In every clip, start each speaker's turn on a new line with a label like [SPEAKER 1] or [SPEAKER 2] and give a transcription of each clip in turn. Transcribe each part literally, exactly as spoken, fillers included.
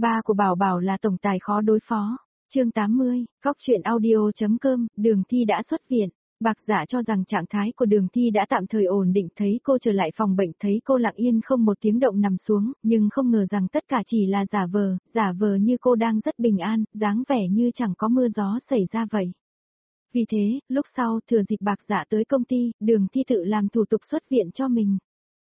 [SPEAKER 1] Ba của Bảo Bảo là tổng tài khó đối phó. Chương tám mươi, Cóc truyện audio.com, Đường Thi đã xuất viện. Bạc Dạ cho rằng trạng thái của Đường Thi đã tạm thời ổn định, thấy cô trở lại phòng bệnh, thấy cô lặng yên không một tiếng động nằm xuống, nhưng không ngờ rằng tất cả chỉ là giả vờ, giả vờ như cô đang rất bình an, dáng vẻ như chẳng có mưa gió xảy ra vậy. Vì thế, lúc sau, thừa dịp Bạc Dạ tới công ty, Đường Thi tự làm thủ tục xuất viện cho mình.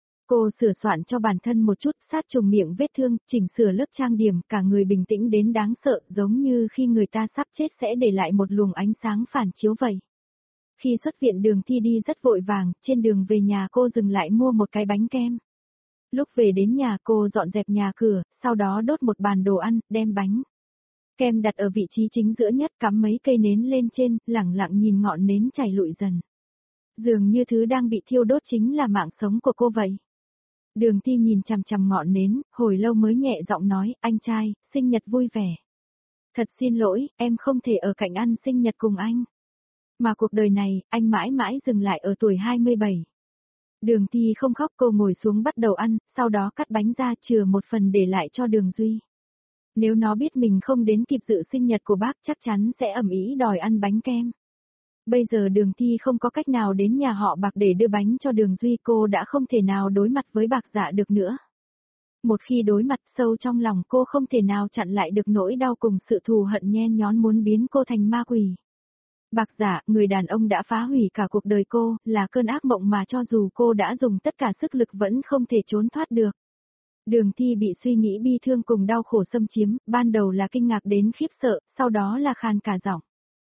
[SPEAKER 1] Cô sửa soạn cho bản thân một chút, sát trùng miệng vết thương, chỉnh sửa lớp trang điểm, cả người bình tĩnh đến đáng sợ, giống như khi người ta sắp chết sẽ để lại một luồng ánh sáng phản chiếu vậy. Khi xuất viện Đường Thi đi rất vội vàng, trên đường về nhà cô dừng lại mua một cái bánh kem. Lúc về đến nhà cô dọn dẹp nhà cửa, sau đó đốt một bàn đồ ăn, đem bánh kem đặt ở vị trí chính giữa nhất, cắm mấy cây nến lên trên, lẳng lặng nhìn ngọn nến chảy lụi dần. Dường như thứ đang bị thiêu đốt chính là mạng sống của cô vậy. Đường Thi nhìn chằm chằm ngọn nến, hồi lâu mới nhẹ giọng nói, anh trai, sinh nhật vui vẻ. Thật xin lỗi, em không thể ở cạnh ăn sinh nhật cùng anh. Mà cuộc đời này, anh mãi mãi dừng lại ở tuổi hai mươi bảy. Đường Thi không khóc, cô ngồi xuống bắt đầu ăn, sau đó cắt bánh ra chừa một phần để lại cho Đường Duy. Nếu nó biết mình không đến kịp dự sinh nhật của bác chắc chắn sẽ ầm ĩ đòi ăn bánh kem. Bây giờ Đường Thi không có cách nào đến nhà họ Bạc để đưa bánh cho Đường Duy, cô đã không thể nào đối mặt với Bạc Dạ được nữa. Một khi đối mặt, sâu trong lòng cô không thể nào chặn lại được nỗi đau cùng sự thù hận nhen nhón muốn biến cô thành ma quỷ. Bạc Dạ, người đàn ông đã phá hủy cả cuộc đời cô, là cơn ác mộng mà cho dù cô đã dùng tất cả sức lực vẫn không thể trốn thoát được. Đường Thi bị suy nghĩ bi thương cùng đau khổ xâm chiếm, ban đầu là kinh ngạc đến khiếp sợ, sau đó là khan cả giọng.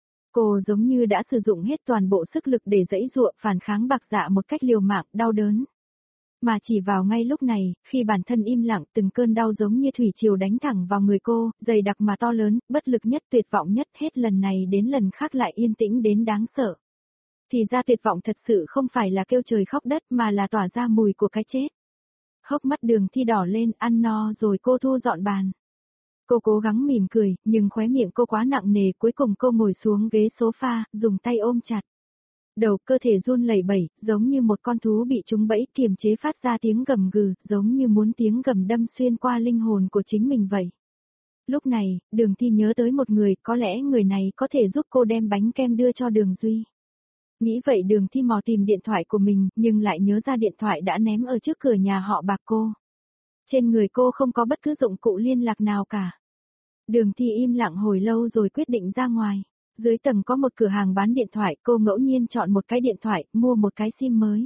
[SPEAKER 1] Cô giống như đã sử dụng hết toàn bộ sức lực để giãy giụa, phản kháng Bạc Dạ một cách liều mạng, đau đớn. Mà chỉ vào ngay lúc này, khi bản thân im lặng, từng cơn đau giống như thủy triều đánh thẳng vào người cô, dày đặc mà to lớn, bất lực nhất, tuyệt vọng nhất, hết lần này đến lần khác lại yên tĩnh đến đáng sợ. Thì ra tuyệt vọng thật sự không phải là kêu trời khóc đất mà là tỏa ra mùi của cái chết. Hốc mắt Đường Thi đỏ lên, ăn no rồi cô thu dọn bàn. Cô cố gắng mỉm cười, nhưng khóe miệng cô quá nặng nề, cuối cùng cô ngồi xuống ghế sofa, dùng tay ôm chặt. Đầu cơ thể run lẩy bẩy, giống như một con thú bị trúng bẫy, kiềm chế phát ra tiếng gầm gừ, giống như muốn tiếng gầm đâm xuyên qua linh hồn của chính mình vậy. Lúc này, Đường Thi nhớ tới một người, có lẽ người này có thể giúp cô đem bánh kem đưa cho Đường Duy. Nghĩ vậy Đường Thi mò tìm điện thoại của mình, nhưng lại nhớ ra điện thoại đã ném ở trước cửa nhà họ Bạc cô. Trên người cô không có bất cứ dụng cụ liên lạc nào cả. Đường Thi im lặng hồi lâu rồi quyết định ra ngoài. Dưới tầng có một cửa hàng bán điện thoại, cô ngẫu nhiên chọn một cái điện thoại, mua một cái sim mới.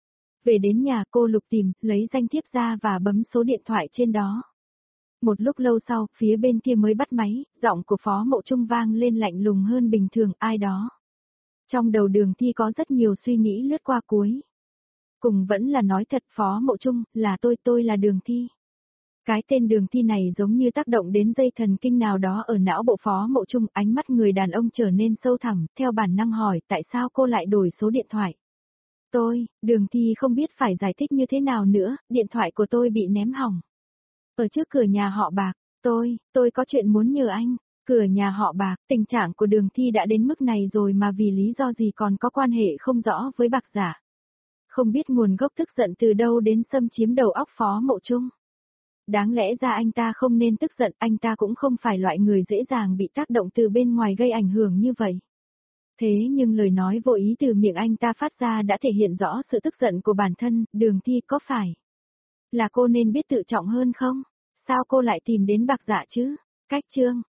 [SPEAKER 1] Về đến nhà cô lục tìm, lấy danh thiếp ra và bấm số điện thoại trên đó. Một lúc lâu sau, phía bên kia mới bắt máy, giọng của Phó Mộ Trung vang lên lạnh lùng hơn bình thường, ai đó. Trong đầu Đường Thi có rất nhiều suy nghĩ lướt qua cuối. Cùng vẫn là nói thật, Phó Mộ Trung, là tôi, tôi là Đường Thi. Cái tên Đường Thi này giống như tác động đến dây thần kinh nào đó ở não bộ Phó Mộ Trung, ánh mắt người đàn ông trở nên sâu thẳm, theo bản năng hỏi tại sao cô lại đổi số điện thoại. Tôi, Đường Thi không biết phải giải thích như thế nào nữa, điện thoại của tôi bị ném hỏng. Ở trước cửa nhà họ Bạc, tôi, tôi có chuyện muốn nhờ anh. Cửa nhà họ Bạc, tình trạng của Đường Thi đã đến mức này rồi mà vì lý do gì còn có quan hệ không rõ với Bạc Dạ. Không biết nguồn gốc tức giận từ đâu đến xâm chiếm đầu óc Phó Mộ Trung. Đáng lẽ ra anh ta không nên tức giận, anh ta cũng không phải loại người dễ dàng bị tác động từ bên ngoài gây ảnh hưởng như vậy. Thế nhưng lời nói vô ý từ miệng anh ta phát ra đã thể hiện rõ sự tức giận của bản thân, Đường Thi có phải là cô nên biết tự trọng hơn không? Sao cô lại tìm đến Bạc Dạ chứ? Cách chương